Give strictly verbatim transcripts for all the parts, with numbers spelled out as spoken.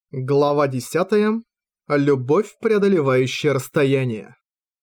Глава десятая. Любовь, преодолевающая расстояние.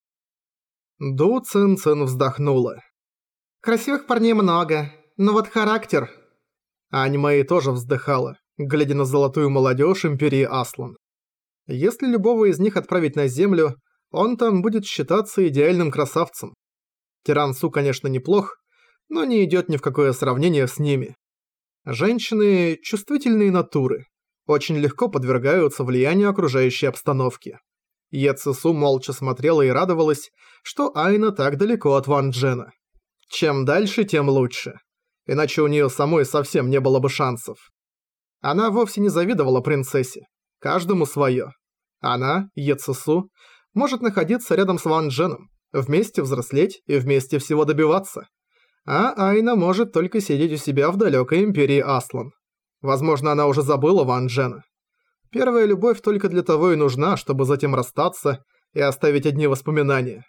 Ду Цин Цин вздохнула. Красивых парней много, но вот характер... Ань Мэй тоже вздыхала, глядя на золотую молодежь Империи Аслан. Если любого из них отправить на Землю, он там будет считаться идеальным красавцем. Тиран Су, конечно, неплох, но не идет ни в какое сравнение с ними. Женщины – чувствительные натуры. Очень легко подвергаются влиянию окружающей обстановки. Е Цису молча смотрела и радовалась, что Айна так далеко от Ван Джена. Чем дальше, тем лучше. Иначе у нее самой совсем не было бы шансов. Она вовсе не завидовала принцессе. Каждому свое. Она, Е Цису, может находиться рядом с Ван Дженом, вместе взрослеть и вместе всего добиваться. А Айна может только сидеть у себя в далекой Империи Аслан. Возможно, она уже забыла Ван Джена. Первая любовь только для того и нужна, чтобы затем расстаться и оставить одни воспоминания.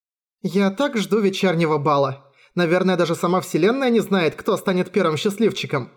Я так жду вечернего бала. Наверное, даже сама Вселенная не знает, кто станет первым счастливчиком.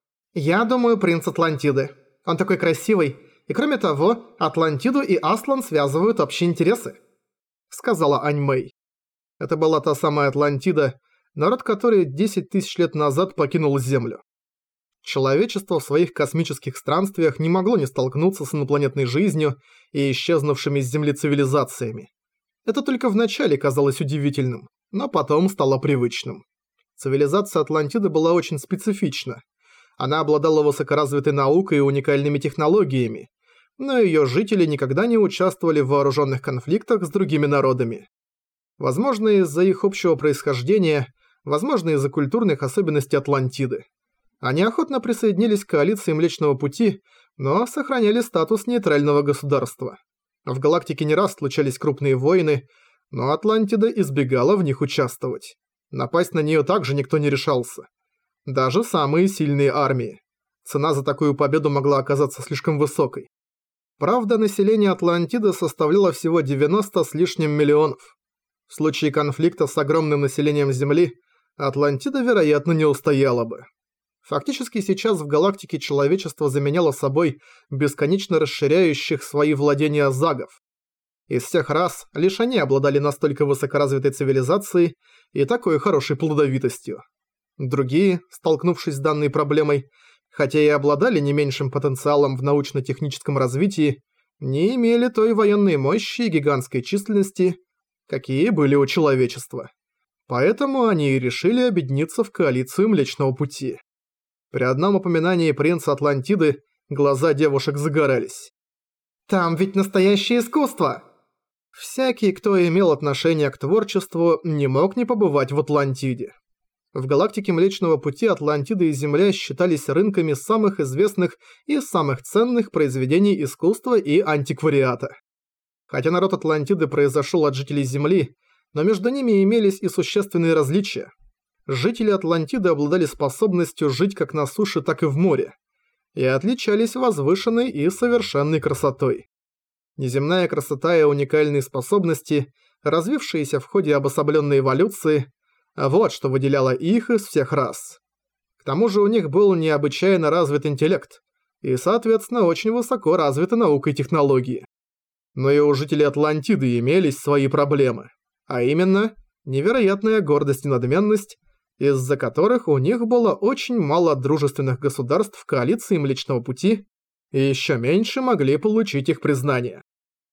Я думаю, принц Атлантиды. Он такой красивый, и кроме того, Атлантиду и Аслан связывают общие интересы, сказала Ань Мэй. Это была та самая Атлантида, народ которой десять тысяч лет назад покинул Землю. Человечество в своих космических странствиях не могло не столкнуться с инопланетной жизнью и исчезнувшими с Земли цивилизациями. Это только вначале казалось удивительным, но потом стало привычным. Цивилизация Атлантиды была очень специфична. Она обладала высокоразвитой наукой и уникальными технологиями, но ее жители никогда не участвовали в вооруженных конфликтах с другими народами. Возможно, из-за их общего происхождения, возможно, из-за культурных особенностей Атлантиды. Они охотно присоединились к коалиции Млечного Пути, но сохраняли статус нейтрального государства. В галактике не раз случались крупные войны, но Атлантида избегала в них участвовать. Напасть на нее также никто не решался. Даже самые сильные армии. Цена за такую победу могла оказаться слишком высокой. Правда, население Атлантиды составляло всего девяносто с лишним миллионов. В случае конфликта с огромным населением Земли, Атлантида, вероятно, не устояла бы. Фактически сейчас в галактике человечество заменяло собой бесконечно расширяющих свои владения загов. Из всех рас лишь они обладали настолько высокоразвитой цивилизацией и такой хорошей плодовитостью. Другие, столкнувшись с данной проблемой, хотя и обладали не меньшим потенциалом в научно-техническом развитии, не имели той военной мощи и гигантской численности, какие были у человечества. Поэтому они и решили объединиться в коалицию Млечного Пути. При одном упоминании принца Атлантиды глаза девушек загорались. Там ведь настоящее искусство! Всякий, кто имел отношение к творчеству, не мог не побывать в Атлантиде. В галактике Млечного Пути Атлантида и Земля считались рынками самых известных и самых ценных произведений искусства и антиквариата. Хотя народ Атлантиды произошел от жителей Земли, но между ними имелись и существенные различия. Жители Атлантиды обладали способностью жить как на суше, так и в море, и отличались возвышенной и совершенной красотой. Неземная красота и уникальные способности, развившиеся в ходе обособленной эволюции, вот что выделяло их из всех рас. К тому же у них был необычайно развит интеллект, и, соответственно, очень высоко развита наука и технологии. Но и у жителей Атлантиды имелись свои проблемы, а именно невероятная гордость и надменность, из-за которых у них было очень мало дружественных государств в коалиции Млечного Пути, и еще меньше могли получить их признание.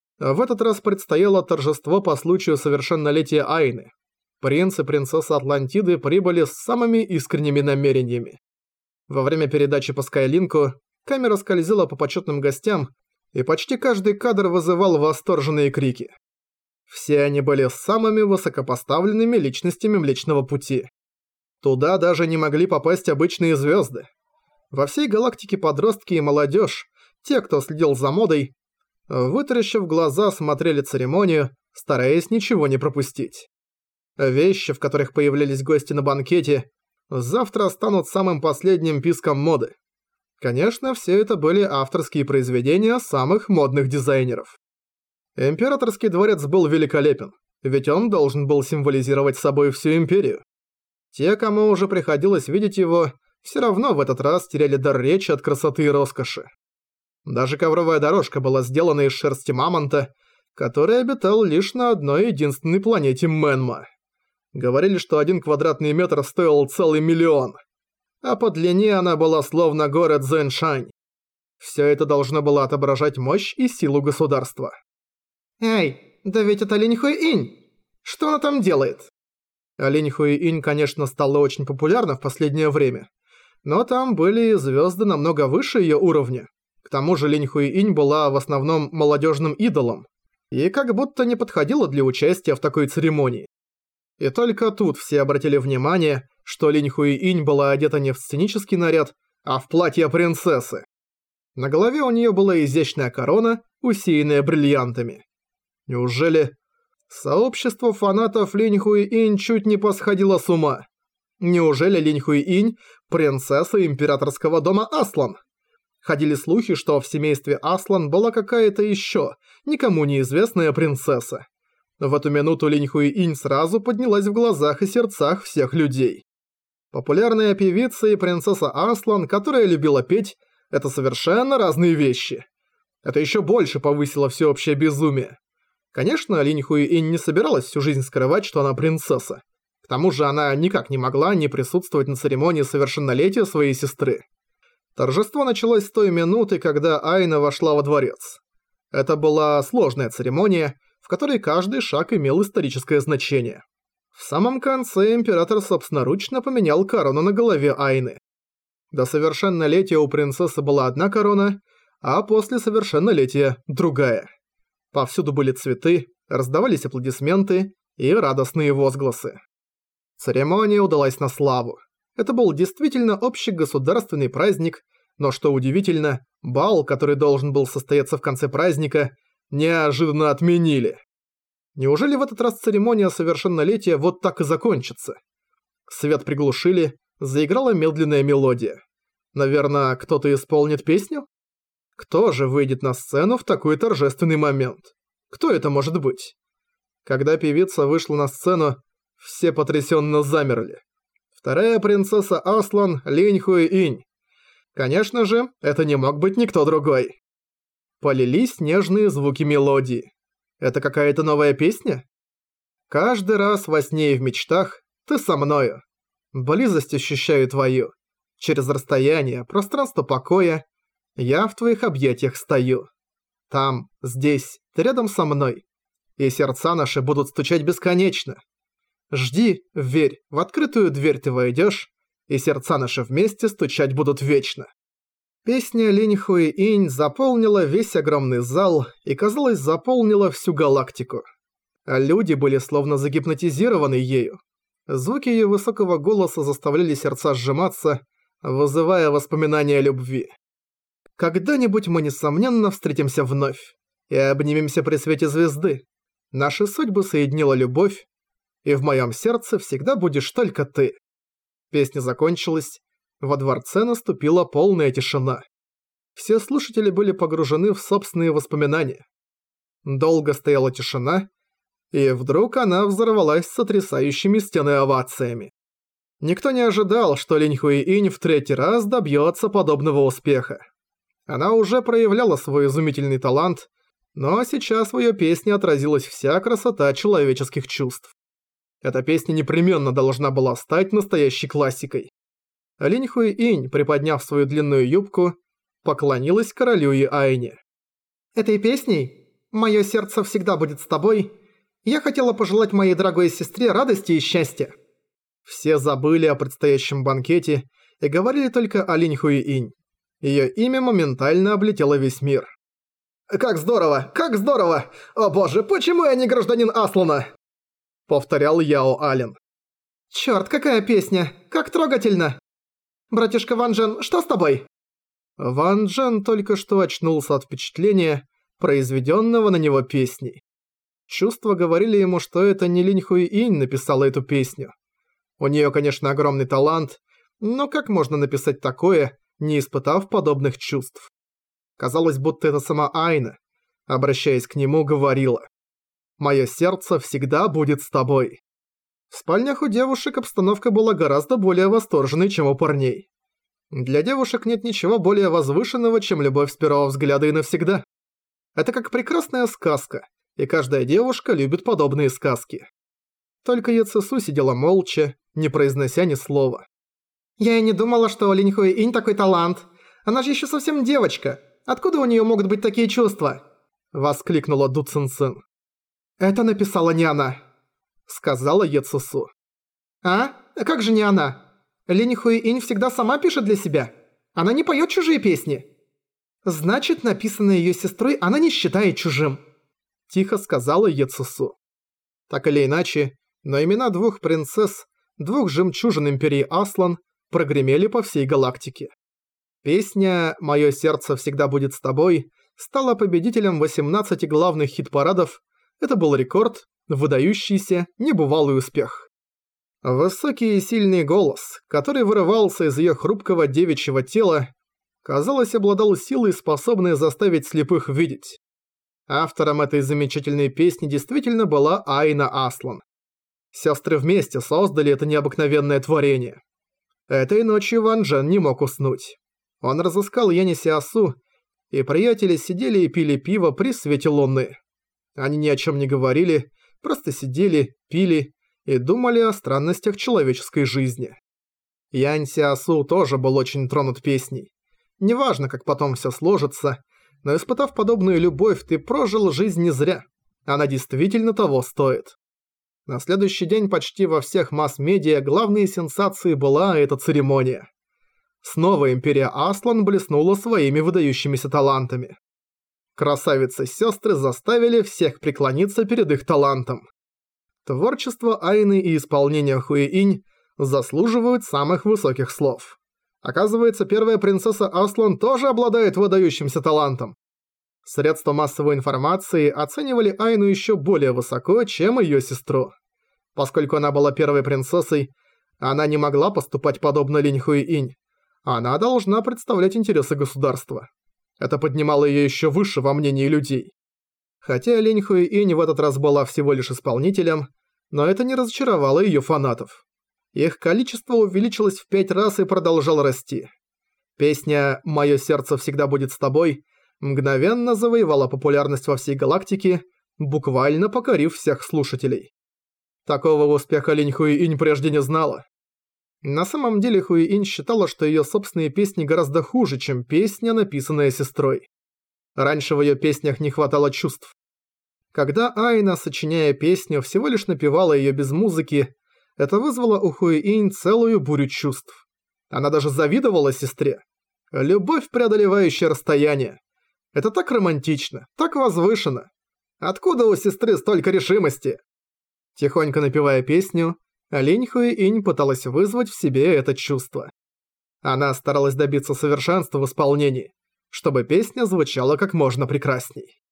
В этот раз предстояло торжество по случаю совершеннолетия Айны. Принц и принцесса Атлантиды прибыли с самыми искренними намерениями. Во время передачи по Скайлинку камера скользила по почетным гостям, и почти каждый кадр вызывал восторженные крики. Все они были самыми высокопоставленными личностями Млечного Пути. Туда даже не могли попасть обычные звезды. Во всей галактике подростки и молодежь, те, кто следил за модой, вытаращив глаза, смотрели церемонию, стараясь ничего не пропустить. Вещи, в которых появлялись гости на банкете, завтра станут самым последним писком моды. Конечно, все это были авторские произведения самых модных дизайнеров. Императорский дворец был великолепен, ведь он должен был символизировать собой всю империю. Те, кому уже приходилось видеть его, все равно в этот раз теряли дар речи от красоты и роскоши. Даже ковровая дорожка была сделана из шерсти мамонта, который обитал лишь на одной единственной планете Мэнма. Говорили, что один квадратный метр стоил целый миллион, а по длине она была словно город Зэншань. Все это должно было отображать мощь и силу государства. Эй, да ведь это Линь Хуи-инь! Что она там делает? Линь Хуи-инь, конечно, стала очень популярна в последнее время, но там были звезды намного выше ее уровня. К тому же Линь Хуи-инь была в основном молодежным идолом и как будто не подходила для участия в такой церемонии. И только тут все обратили внимание, что Линь Хуи-инь была одета не в сценический наряд, а в платье принцессы. На голове у нее была изящная корона, усеянная бриллиантами. Неужели сообщество фанатов Линь Хуи-инь чуть не посходило с ума? Неужели Линь Хуи-инь – принцесса императорского дома Аслан? Ходили слухи, что в семействе Аслан была какая-то еще, никому неизвестная принцесса. В эту минуту Линь Хуи-инь сразу поднялась в глазах и сердцах всех людей. Популярная певица и принцесса Аслан, которая любила петь, это совершенно разные вещи. Это еще больше повысило всеобщее безумие. Конечно, Линь Хуи-инь не собиралась всю жизнь скрывать, что она принцесса. К тому же она никак не могла не присутствовать на церемонии совершеннолетия своей сестры. Торжество началось с той минуты, когда Айна вошла во дворец. Это была сложная церемония, в которой каждый шаг имел историческое значение. В самом конце император собственноручно поменял корону на голове Айны. До совершеннолетия у принцессы была одна корона, а после совершеннолетия – другая. Повсюду были цветы, раздавались аплодисменты и радостные возгласы. Церемония удалась на славу. Это был действительно общегосударственный праздник, но что удивительно, бал, который должен был состояться в конце праздника, неожиданно отменили. Неужели в этот раз церемония совершеннолетия вот так и закончится? Свет приглушили, заиграла медленная мелодия. Наверное, кто-то исполнит песню? Кто же выйдет на сцену в такой торжественный момент? Кто это может быть? Когда певица вышла на сцену, все потрясенно замерли. Вторая принцесса Аслан – Линь Хуи-инь. Конечно же, это не мог быть никто другой. Полились нежные звуки мелодии. Это какая-то новая песня? Каждый раз во сне и в мечтах ты со мною. Близость ощущаю твою. Через расстояние, пространство покоя я в твоих объятиях стою. Там, здесь, ты рядом со мной. И сердца наши будут стучать бесконечно. Жди, верь, в открытую дверь ты войдешь, и сердца наши вместе стучать будут вечно. Песня Линь Хуи-инь заполнила весь огромный зал и, казалось, заполнила всю галактику. А люди были словно загипнотизированы ею. Звуки ее высокого голоса заставляли сердца сжиматься, вызывая воспоминания о любви. Когда-нибудь мы, несомненно, встретимся вновь и обнимемся при свете звезды. Наши судьбы соединила любовь, и в моем сердце всегда будешь только ты. Песня закончилась, во дворце наступила полная тишина. Все слушатели были погружены в собственные воспоминания. Долго стояла тишина, и вдруг она взорвалась сотрясающими стены овациями. Никто не ожидал, что Линь Хуи-инь в третий раз добьется подобного успеха. Она уже проявляла свой изумительный талант, но сейчас в ее песне отразилась вся красота человеческих чувств. Эта песня непременно должна была стать настоящей классикой. Линь Хуи-инь, приподняв свою длинную юбку, поклонилась королю и Айне. Этой песней «Моё сердце всегда будет с тобой» я хотела пожелать моей дорогой сестре радости и счастья. Все забыли о предстоящем банкете и говорили только о Линь Хуи-инь. Её имя моментально облетело весь мир. «Как здорово! Как здорово! О боже, почему я не гражданин Аслана?» Повторял Яо Ален. «Чёрт, какая песня! Как трогательно! Братишка Ван Джен, что с тобой?» Ван Джен только что очнулся от впечатления, произведённого на него песней. Чувства говорили ему, что это не Линь Хуи-инь написала эту песню. У неё, конечно, огромный талант, но как можно написать такое, не испытав подобных чувств? Казалось, будто это сама Айна, обращаясь к нему, говорила: «Моё сердце всегда будет с тобой». В спальнях у девушек обстановка была гораздо более восторженной, чем у парней. Для девушек нет ничего более возвышенного, чем любовь с первого взгляда и навсегда. Это как прекрасная сказка, и каждая девушка любит подобные сказки. Только Яцесу сидела молча, не произнося ни слова. «Я и не думала, что Линь Хуэинь такой талант. Она же еще совсем девочка. Откуда у нее могут быть такие чувства?» Воскликнула Ду Цинцин. «Это написала не она», сказала Яцесу. «А? Как же не она? Линь Хуэинь всегда сама пишет для себя. Она не поет чужие песни. Значит, написанное ее сестрой она не считает чужим», тихо сказала Яцесу. Так или иначе, но имена двух принцесс, двух жемчужин Империи Аслан, прогремели по всей галактике. Песня «Моё сердце всегда будет с тобой» стала победителем восемнадцати главных хит-парадов. Это был рекорд, выдающийся, небывалый успех. Высокий и сильный голос, который вырывался из её хрупкого девичьего тела, казалось, обладал силой, способной заставить слепых видеть. Автором этой замечательной песни действительно была Айна Аслан. Сестры вместе создали это необыкновенное творение. Этой ночью Ван Джен не мог уснуть. Он разыскал Яни Сиасу, и приятели сидели и пили пиво при свете луны. Они ни о чем не говорили, просто сидели, пили и думали о странностях человеческой жизни. Янь Сиасу тоже был очень тронут песней. Неважно, как потом все сложится, но испытав подобную любовь, ты прожил жизнь не зря. Она действительно того стоит. На следующий день почти во всех масс-медиа главной сенсацией была эта церемония. Снова Империя Аслан блеснула своими выдающимися талантами. Красавицы-сестры заставили всех преклониться перед их талантом. Творчество Айны и исполнение Хуэинь заслуживают самых высоких слов. Оказывается, первая принцесса Аслан тоже обладает выдающимся талантом. Средства массовой информации оценивали Айну еще более высоко, чем ее сестру. Поскольку она была первой принцессой, она не могла поступать подобно Линь Хуэинь. Она должна представлять интересы государства. Это поднимало ее еще выше во мнении людей. Хотя Линь Хуэинь в этот раз была всего лишь исполнителем, но это не разочаровало ее фанатов. Их количество увеличилось в пять раз и продолжало расти. Песня «Моё сердце всегда будет с тобой» мгновенно завоевала популярность во всей галактике, буквально покорив всех слушателей. Такого успеха Линь Хуэинь прежде не знала. На самом деле Хуэинь считала, что её собственные песни гораздо хуже, чем песня, написанная сестрой. Раньше в её песнях не хватало чувств. Когда Айна, сочиняя песню, всего лишь напевала её без музыки, это вызвало у Хуэинь целую бурю чувств. Она даже завидовала сестре. Любовь, преодолевающая расстояние. Это так романтично, так возвышенно. Откуда у сестры столько решимости? Тихонько напевая песню, Линь Хуэинь пыталась вызвать в себе это чувство. Она старалась добиться совершенства в исполнении, чтобы песня звучала как можно прекрасней.